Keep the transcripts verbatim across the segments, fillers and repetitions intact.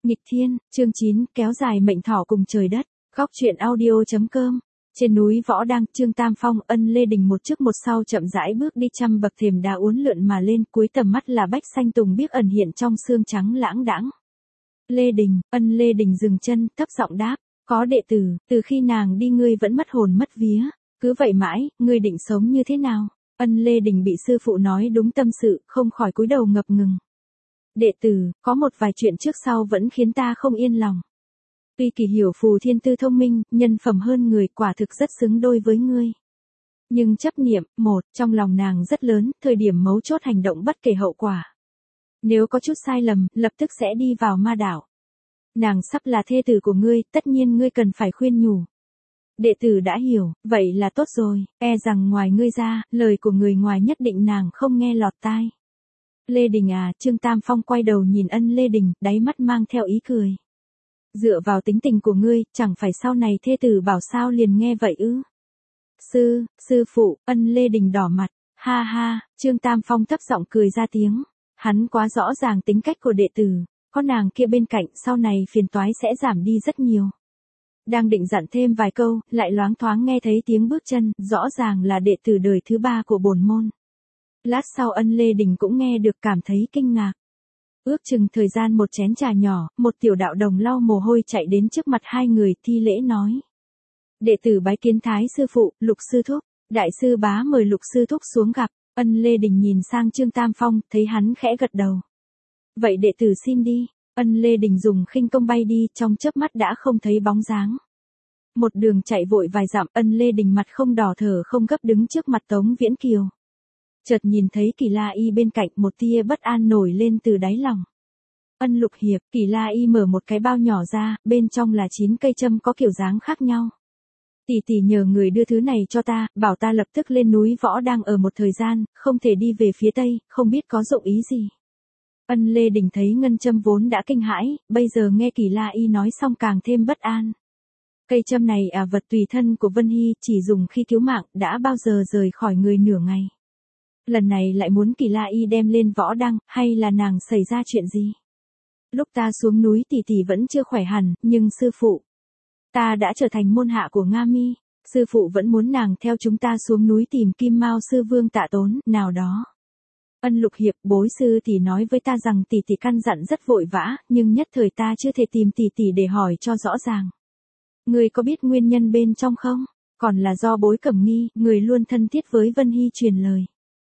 Nghịch thiên, chương chín, kéo dài mệnh thọ cùng trời đất. Góc truyện audio chấm com. Trên núi Võ Đăng, Trương Tam Phong, Ân Lê Đình một trước một sau chậm rãi bước đi trăm bậc thềm đá uốn lượn mà lên, cuối tầm mắt là bách xanh tùng biếc ẩn hiện trong sương trắng lãng đãng. Lê Đình, Ân Lê Đình dừng chân, thấp giọng đáp, có đệ tử, từ khi nàng đi ngươi vẫn mất hồn mất vía, cứ vậy mãi, ngươi định sống như thế nào? Ân Lê Đình bị sư phụ nói đúng tâm sự, không khỏi cúi đầu ngập ngừng. Đệ tử, có một vài chuyện trước sau vẫn khiến ta không yên lòng. Tuy Kỳ hiểu phù thiên tư thông minh, nhân phẩm hơn người, quả thực rất xứng đôi với ngươi. Nhưng chấp niệm, một, trong lòng nàng rất lớn, thời điểm mấu chốt hành động bất kể hậu quả. Nếu có chút sai lầm, lập tức sẽ đi vào ma đảo. Nàng sắp là thê tử của ngươi, tất nhiên ngươi cần phải khuyên nhủ. Đệ tử đã hiểu, vậy là tốt rồi, e rằng ngoài ngươi ra, lời của người ngoài nhất định nàng không nghe lọt tai. Lê Đình à, Trương Tam Phong quay đầu nhìn Ân Lê Đình, đáy mắt mang theo ý cười. Dựa vào tính tình của ngươi, chẳng phải sau này thê tử bảo sao liền nghe vậy ư? Sư, sư phụ, Ân Lê Đình đỏ mặt, ha ha, Trương Tam Phong thấp giọng cười ra tiếng. Hắn quá rõ ràng tính cách của đệ tử, có nàng kia bên cạnh sau này phiền toái sẽ giảm đi rất nhiều. Đang định dặn thêm vài câu, lại loáng thoáng nghe thấy tiếng bước chân, rõ ràng là đệ tử đời thứ ba của bổn môn. Lát sau Ân Lê Đình cũng nghe được, cảm thấy kinh ngạc. Ước chừng thời gian một chén trà nhỏ, một tiểu đạo đồng lau mồ hôi chạy đến trước mặt hai người, thi lễ nói. Đệ tử bái kiến Thái sư phụ, Lục sư thúc, đại sư bá mời Lục sư thúc xuống gặp. Ân Lê Đình nhìn sang Trương Tam Phong, thấy hắn khẽ gật đầu. Vậy đệ tử xin đi. Ân Lê Đình dùng khinh công bay đi, trong chớp mắt đã không thấy bóng dáng. Một đường chạy vội vài dặm, Ân Lê Đình mặt không đỏ thở không gấp đứng trước mặt Tống Viễn Kiều. Chợt nhìn thấy Kỳ La Y bên cạnh, một tia bất an nổi lên từ đáy lòng. Ân Lục Hiệp, Kỳ La Y mở một cái bao nhỏ ra, bên trong là chín cây châm có kiểu dáng khác nhau. Tỷ tỷ nhờ người đưa thứ này cho ta, bảo ta lập tức lên núi Võ đang ở một thời gian, không thể đi về phía tây, không biết có dụng ý gì. Ân Lê Đình thấy ngân châm vốn đã kinh hãi, bây giờ nghe Kỳ La Y nói xong càng thêm bất an. Cây châm này à vật tùy thân của Vân Hy, chỉ dùng khi cứu mạng, đã bao giờ rời khỏi người nửa ngày. Lần này lại muốn Kỳ La Y đem lên Võ Đăng, hay là nàng xảy ra chuyện gì? Lúc ta xuống núi tỷ tỷ vẫn chưa khỏe hẳn, nhưng sư phụ, ta đã trở thành môn hạ của Nga Mi, sư phụ vẫn muốn nàng theo chúng ta xuống núi tìm Kim Mao sư vương Tạ Tốn, nào đó. Ân Lục Hiệp, bối sư tỷ nói với ta rằng tỷ tỷ căn dặn rất vội vã, nhưng nhất thời ta chưa thể tìm tỷ tỷ để hỏi cho rõ ràng. Người có biết nguyên nhân bên trong không? Còn là do bối Cẩm Nghi, người luôn thân thiết với Vân Hy truyền lời.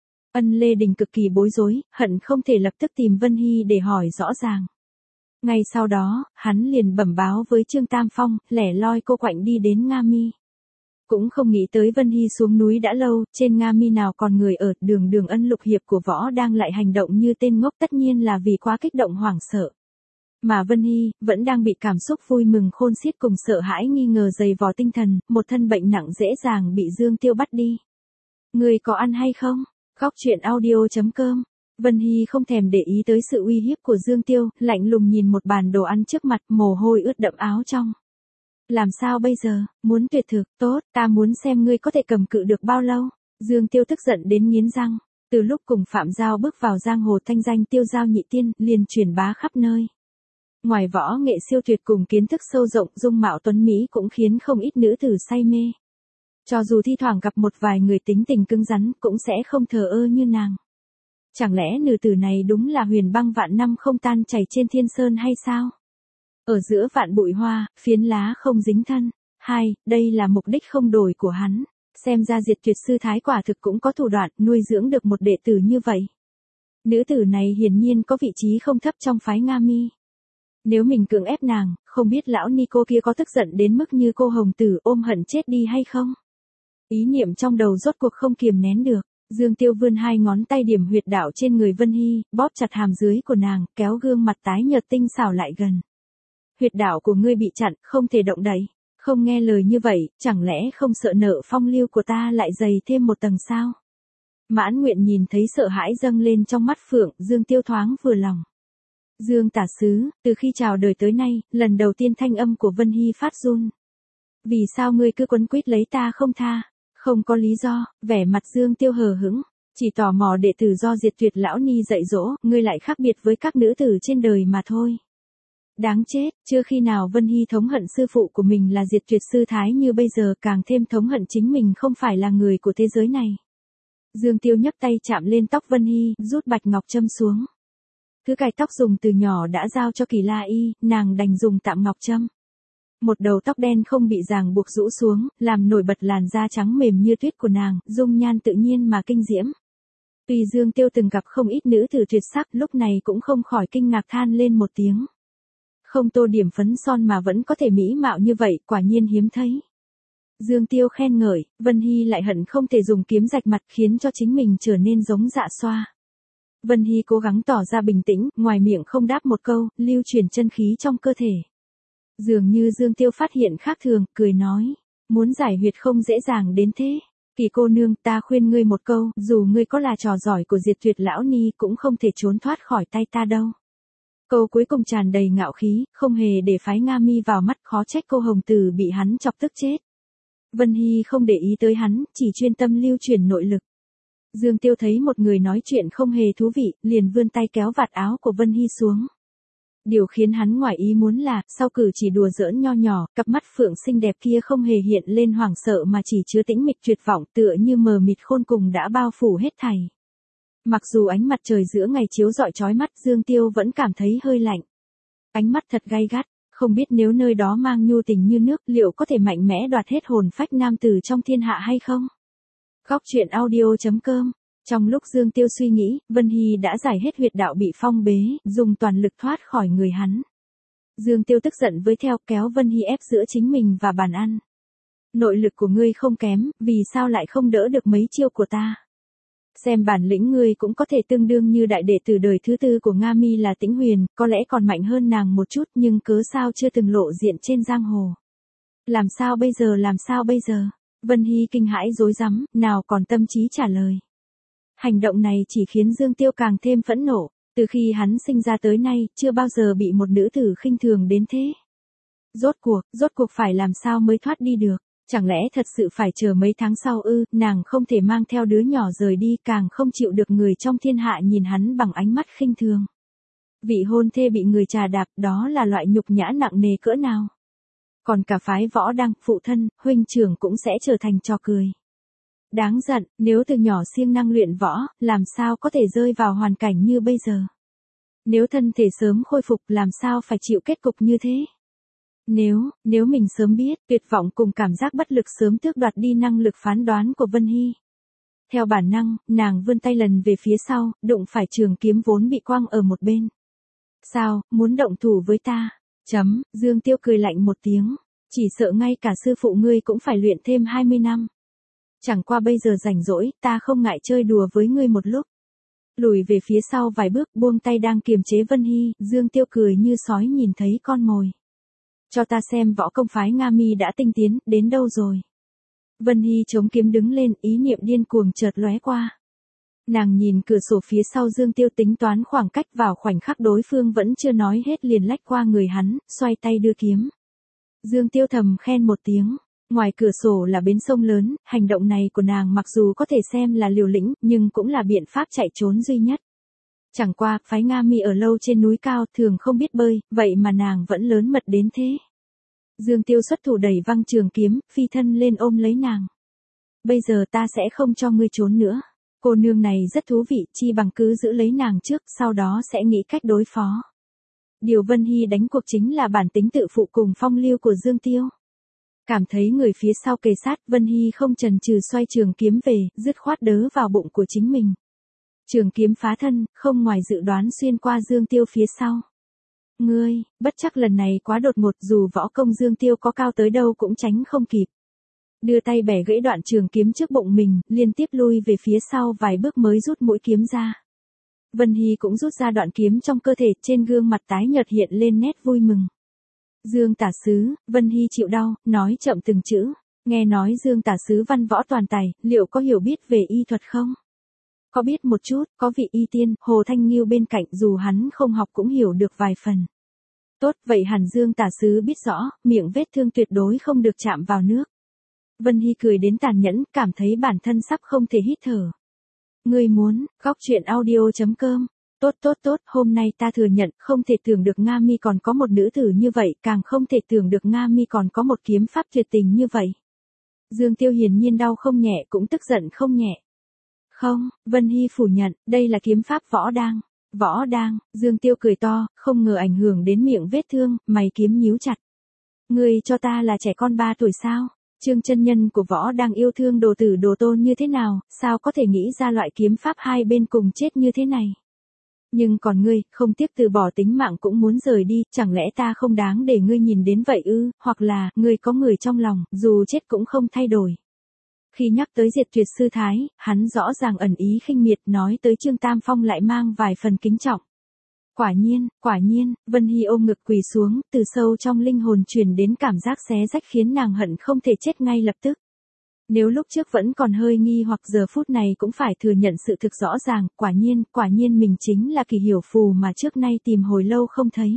Ân Lê Đình cực kỳ bối rối, hận không thể lập tức tìm Vân Hy để hỏi rõ ràng. Ngay sau đó, hắn liền bẩm báo với Trương Tam Phong, lẻ loi cô quạnh đi đến Nga Mi. Cũng không nghĩ tới Vân Hy xuống núi đã lâu, trên Nga Mi nào còn người ở, đường đường Ân Lục Hiệp của Võ đang lại hành động như tên ngốc, tất nhiên là vì quá kích động hoảng sợ. Mà Vân Hy, vẫn đang bị cảm xúc vui mừng khôn xiết cùng sợ hãi nghi ngờ dày vò tinh thần, một thân bệnh nặng dễ dàng bị Dương Tiêu bắt đi. Người có ăn hay không? Góc truyện audio chấm com. Vân Hy không thèm để ý tới sự uy hiếp của Dương Tiêu, lạnh lùng nhìn một bàn đồ ăn trước mặt, mồ hôi ướt đẫm áo trong. Làm sao bây giờ, muốn tuyệt thực, tốt, ta muốn xem ngươi có thể cầm cự được bao lâu. Dương Tiêu tức giận đến nghiến răng, từ lúc cùng Phạm Giao bước vào giang hồ thanh danh Tiêu Giao nhị tiên, liền truyền bá khắp nơi. Ngoài võ nghệ siêu tuyệt cùng kiến thức sâu rộng, dung mạo tuấn mỹ cũng khiến không ít nữ tử say mê. Cho dù thi thoảng gặp một vài người tính tình cứng rắn, cũng sẽ không thờ ơ như nàng. Chẳng lẽ nữ tử này đúng là huyền băng vạn năm không tan chảy trên thiên sơn hay sao? Ở giữa vạn bụi hoa, phiến lá không dính thân. Hai, đây là mục đích không đổi của hắn. Xem ra Diệt Tuyệt sư thái quả thực cũng có thủ đoạn nuôi dưỡng được một đệ tử như vậy. Nữ tử này hiển nhiên có vị trí không thấp trong phái Nga Mi. Nếu mình cưỡng ép nàng, không biết lão ni cô kia có tức giận đến mức như cô hồng tử ôm hận chết đi hay không? Ý niệm trong đầu rốt cuộc không kiềm nén được. Dương Tiêu vươn hai ngón tay điểm huyệt đạo trên người Vân Hy, bóp chặt hàm dưới của nàng, kéo gương mặt tái nhợt tinh xảo lại gần. Huyệt đạo của ngươi bị chặn, không thể động đậy. Không nghe lời như vậy, chẳng lẽ không sợ nợ phong lưu của ta lại dày thêm một tầng sao? Mãn Nguyện nhìn thấy sợ hãi dâng lên trong mắt Phượng, Dương Tiêu thoáng vừa lòng. Dương tả sứ, từ khi chào đời tới nay, lần đầu tiên thanh âm của Vân Hy phát run. Vì sao ngươi cứ quấn quýt lấy ta không tha? Không có lý do, vẻ mặt Dương Tiêu hờ hững, chỉ tò mò đệ tử do Diệt Tuyệt lão ni dạy dỗ, ngươi lại khác biệt với các nữ tử trên đời mà thôi. Đáng chết, chưa khi nào Vân Hy thống hận sư phụ của mình là Diệt Tuyệt Sư Thái như bây giờ, càng thêm thống hận chính mình không phải là người của thế giới này. Dương Tiêu nhấc tay chạm lên tóc Vân Hy, rút bạch ngọc châm xuống. Thứ cài tóc dùng từ nhỏ đã giao cho Kỳ La Y, nàng đành dùng tạm ngọc châm. Một đầu tóc đen không bị ràng buộc rũ xuống, làm nổi bật làn da trắng mềm như tuyết của nàng, dung nhan tự nhiên mà kinh diễm. Tuy Dương Tiêu từng gặp không ít nữ tử tuyệt sắc, lúc này cũng không khỏi kinh ngạc than lên một tiếng. Không tô điểm phấn son mà vẫn có thể mỹ mạo như vậy, quả nhiên hiếm thấy. Dương Tiêu khen ngợi, Vân Hy lại hận không thể dùng kiếm rạch mặt khiến cho chính mình trở nên giống Dạ Xoa. Vân Hy cố gắng tỏ ra bình tĩnh, ngoài miệng không đáp một câu, lưu chuyển chân khí trong cơ thể. Dường như Dương Tiêu phát hiện khác thường, cười nói, muốn giải huyệt không dễ dàng đến thế. Kỳ cô nương, ta khuyên ngươi một câu, dù ngươi có là trò giỏi của Diệt Tuyệt lão ni cũng không thể trốn thoát khỏi tay ta đâu. Câu cuối cùng tràn đầy ngạo khí, không hề để phái Nga Mi vào mắt, khó trách cô hồng tử bị hắn chọc tức chết. Vân Hy không để ý tới hắn, chỉ chuyên tâm lưu chuyển nội lực. Dương Tiêu thấy một người nói chuyện không hề thú vị, liền vươn tay kéo vạt áo của Vân Hy xuống. Điều khiến hắn ngoài ý muốn là, sau cử chỉ đùa giỡn nho nhỏ, cặp mắt phượng xinh đẹp kia không hề hiện lên hoảng sợ mà chỉ chứa tĩnh mịch tuyệt vọng, tựa như mờ mịt khôn cùng đã bao phủ hết thảy. Mặc dù ánh mặt trời giữa ngày chiếu rọi chói mắt, Dương Tiêu vẫn cảm thấy hơi lạnh. Ánh mắt thật gay gắt, không biết nếu nơi đó mang nhu tình như nước, liệu có thể mạnh mẽ đoạt hết hồn phách nam tử trong thiên hạ hay không? Góc truyện audio chấm com. Trong lúc Dương Tiêu suy nghĩ, Vân Hy đã giải hết huyệt đạo bị phong bế, dùng toàn lực thoát khỏi người hắn. Dương Tiêu tức giận với theo, kéo Vân Hy ép giữa chính mình và bàn ăn. Nội lực của ngươi không kém, vì sao lại không đỡ được mấy chiêu của ta? Xem bản lĩnh ngươi cũng có thể tương đương như đại đệ tử đời thứ tư của Nga Mi là Tĩnh Huyền, có lẽ còn mạnh hơn nàng một chút, nhưng cớ sao chưa từng lộ diện trên giang hồ? Làm sao bây giờ, làm sao bây giờ? Vân Hy kinh hãi rối rắm, nào còn tâm trí trả lời. Hành động này chỉ khiến Dương Tiêu càng thêm phẫn nộ, từ khi hắn sinh ra tới nay, chưa bao giờ bị một nữ tử khinh thường đến thế. Rốt cuộc, rốt cuộc phải làm sao mới thoát đi được? Chẳng lẽ thật sự phải chờ mấy tháng sau ư? Nàng không thể mang theo đứa nhỏ rời đi, càng không chịu được người trong thiên hạ nhìn hắn bằng ánh mắt khinh thường. Vị hôn thê bị người trà đạp, đó là loại nhục nhã nặng nề cỡ nào? Còn cả phái Võ Đăng, phụ thân, huynh trưởng cũng sẽ trở thành trò cười. Đáng giận, nếu từ nhỏ siêng năng luyện võ, làm sao có thể rơi vào hoàn cảnh như bây giờ? Nếu thân thể sớm khôi phục, làm sao phải chịu kết cục như thế? Nếu, nếu mình sớm biết, tuyệt vọng cùng cảm giác bất lực sớm tước đoạt đi năng lực phán đoán của Vân Hy. Theo bản năng, nàng vươn tay lần về phía sau, đụng phải trường kiếm vốn bị quăng ở một bên. Sao, muốn động thủ với ta? Chấm, Dương Tiêu cười lạnh một tiếng. Chỉ sợ ngay cả sư phụ ngươi cũng phải luyện thêm hai mươi năm. Chẳng qua bây giờ rảnh rỗi, ta không ngại chơi đùa với ngươi một lúc. Lùi về phía sau vài bước, buông tay đang kiềm chế Vân Hy, Dương Tiêu cười như sói nhìn thấy con mồi. Cho ta xem võ công phái Nga Mi đã tinh tiến, đến đâu rồi. Vân Hy chống kiếm đứng lên, ý niệm điên cuồng chợt lóe qua. Nàng nhìn cửa sổ phía sau Dương Tiêu tính toán khoảng cách, vào khoảnh khắc đối phương vẫn chưa nói hết liền lách qua người hắn, xoay tay đưa kiếm. Dương Tiêu thầm khen một tiếng. Ngoài cửa sổ là bến sông lớn, hành động này của nàng mặc dù có thể xem là liều lĩnh, nhưng cũng là biện pháp chạy trốn duy nhất. Chẳng qua, phái Nga Mi ở lâu trên núi cao, thường không biết bơi, vậy mà nàng vẫn lớn mật đến thế. Dương Tiêu xuất thủ đẩy văng trường kiếm, phi thân lên ôm lấy nàng. Bây giờ ta sẽ không cho ngươi trốn nữa. Cô nương này rất thú vị, chi bằng cứ giữ lấy nàng trước, sau đó sẽ nghĩ cách đối phó. Điều Vân Hy đánh cuộc chính là bản tính tự phụ cùng phong lưu của Dương Tiêu. Cảm thấy người phía sau kề sát, Vân Hy không chần chừ xoay trường kiếm về, dứt khoát đớ vào bụng của chính mình. Trường kiếm phá thân, không ngoài dự đoán xuyên qua Dương Tiêu phía sau. Ngươi, bất chắc lần này quá đột ngột, dù võ công Dương Tiêu có cao tới đâu cũng tránh không kịp. Đưa tay bẻ gãy đoạn trường kiếm trước bụng mình, liên tiếp lui về phía sau vài bước mới rút mũi kiếm ra. Vân Hy cũng rút ra đoạn kiếm trong cơ thể, trên gương mặt tái nhợt hiện lên nét vui mừng. Dương tả sứ, Vân Hy chịu đau, nói chậm từng chữ. Nghe nói Dương tả sứ văn võ toàn tài, liệu có hiểu biết về y thuật không? Có biết một chút, có vị y tiên, Hồ Thanh Nghiêu bên cạnh, dù hắn không học cũng hiểu được vài phần. Tốt, vậy hẳn Dương tả sứ biết rõ, miệng vết thương tuyệt đối không được chạm vào nước. Vân Hy cười đến tàn nhẫn, cảm thấy bản thân sắp không thể hít thở. Ngươi muốn, góc truyện audio chấm com Tốt tốt tốt, hôm nay ta thừa nhận, không thể tưởng được Nga Mi còn có một nữ tử như vậy, càng không thể tưởng được Nga Mi còn có một kiếm pháp tuyệt tình như vậy. Dương Tiêu hiển nhiên đau không nhẹ cũng tức giận không nhẹ. Không, Vân Hy phủ nhận, đây là kiếm pháp võ đang. Võ đang, Dương Tiêu cười to, không ngờ ảnh hưởng đến miệng vết thương, mày kiếm nhíu chặt. Ngươi cho ta là trẻ con ba tuổi sao? Trương chân nhân của võ đang yêu thương đồ tử đồ tôn như thế nào, sao có thể nghĩ ra loại kiếm pháp hai bên cùng chết như thế này? Nhưng còn ngươi, không tiếc từ bỏ tính mạng cũng muốn rời đi, chẳng lẽ ta không đáng để ngươi nhìn đến vậy ư, hoặc là, ngươi có người trong lòng, dù chết cũng không thay đổi. Khi nhắc tới Diệt Tuyệt sư thái, hắn rõ ràng ẩn ý khinh miệt, nói tới Trương Tam Phong lại mang vài phần kính trọng. Quả nhiên, quả nhiên, Vân Hy ôm ngực quỳ xuống, từ sâu trong linh hồn truyền đến cảm giác xé rách khiến nàng hận không thể chết ngay lập tức. Nếu lúc trước vẫn còn hơi nghi hoặc giờ phút này cũng phải thừa nhận sự thực rõ ràng, quả nhiên, quả nhiên mình chính là Kỳ Hiểu Phù mà trước nay tìm hồi lâu không thấy.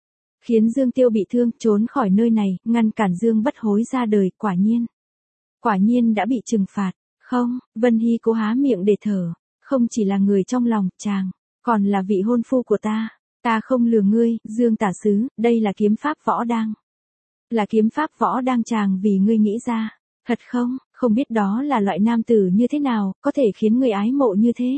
Khiến Dương Tiêu bị thương, trốn khỏi nơi này, ngăn cản Dương Bất Hối ra đời, quả nhiên. Quả nhiên đã bị trừng phạt, không, Vân Hy cố há miệng để thở, không chỉ là người trong lòng, chàng, còn là vị hôn phu của ta, ta không lừa ngươi, Dương tả sứ, đây là kiếm pháp võ đang. Là kiếm pháp võ đang chàng vì ngươi nghĩ ra, thật không, không biết đó là loại nam tử như thế nào, có thể khiến người ái mộ như thế.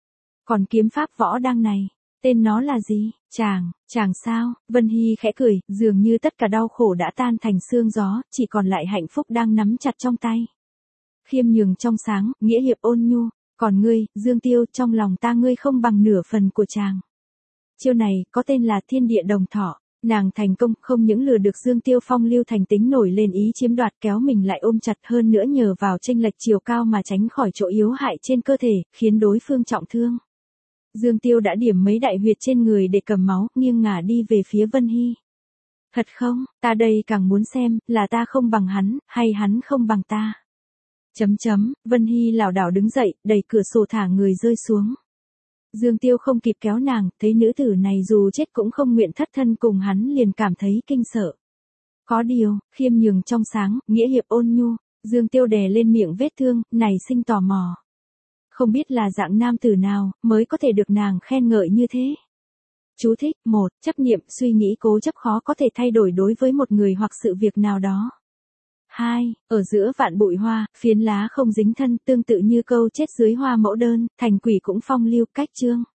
Còn kiếm pháp võ đang này, tên nó là gì, chàng, chàng sao, Vân Hy khẽ cười, dường như tất cả đau khổ đã tan thành sương gió, chỉ còn lại hạnh phúc đang nắm chặt trong tay. Khiêm nhường trong sáng, nghĩa hiệp ôn nhu, còn ngươi, Dương Tiêu, trong lòng ta ngươi không bằng nửa phần của chàng. Chiêu này, có tên là Thiên Địa Đồng Thọ, nàng thành công, không những lừa được Dương Tiêu phong lưu thành tính nổi lên ý chiếm đoạt kéo mình lại ôm chặt hơn nữa nhờ vào chênh lệch chiều cao mà tránh khỏi chỗ yếu hại trên cơ thể, khiến đối phương trọng thương. Dương Tiêu đã điểm mấy đại huyệt trên người để cầm máu, nghiêng ngả đi về phía Vân Hy. Thật không, ta đây càng muốn xem, là ta không bằng hắn, hay hắn không bằng ta. Chấm chấm, Vân Hy lảo đảo đứng dậy, đẩy cửa sổ thả người rơi xuống. Dương Tiêu không kịp kéo nàng, thấy nữ tử này dù chết cũng không nguyện thất thân cùng hắn liền cảm thấy kinh sợ. Có điều, khiêm nhường trong sáng, nghĩa hiệp ôn nhu, Dương Tiêu đè lên miệng vết thương, này sinh tò mò. Không biết là dạng nam tử nào, mới có thể được nàng khen ngợi như thế. Chú thích, một, chấp niệm, suy nghĩ cố chấp khó có thể thay đổi đối với một người hoặc sự việc nào đó. Hai, ở giữa vạn bụi hoa, phiến lá không dính thân, tương tự như câu chết dưới hoa mẫu đơn, thành quỷ cũng phong lưu, cách chương.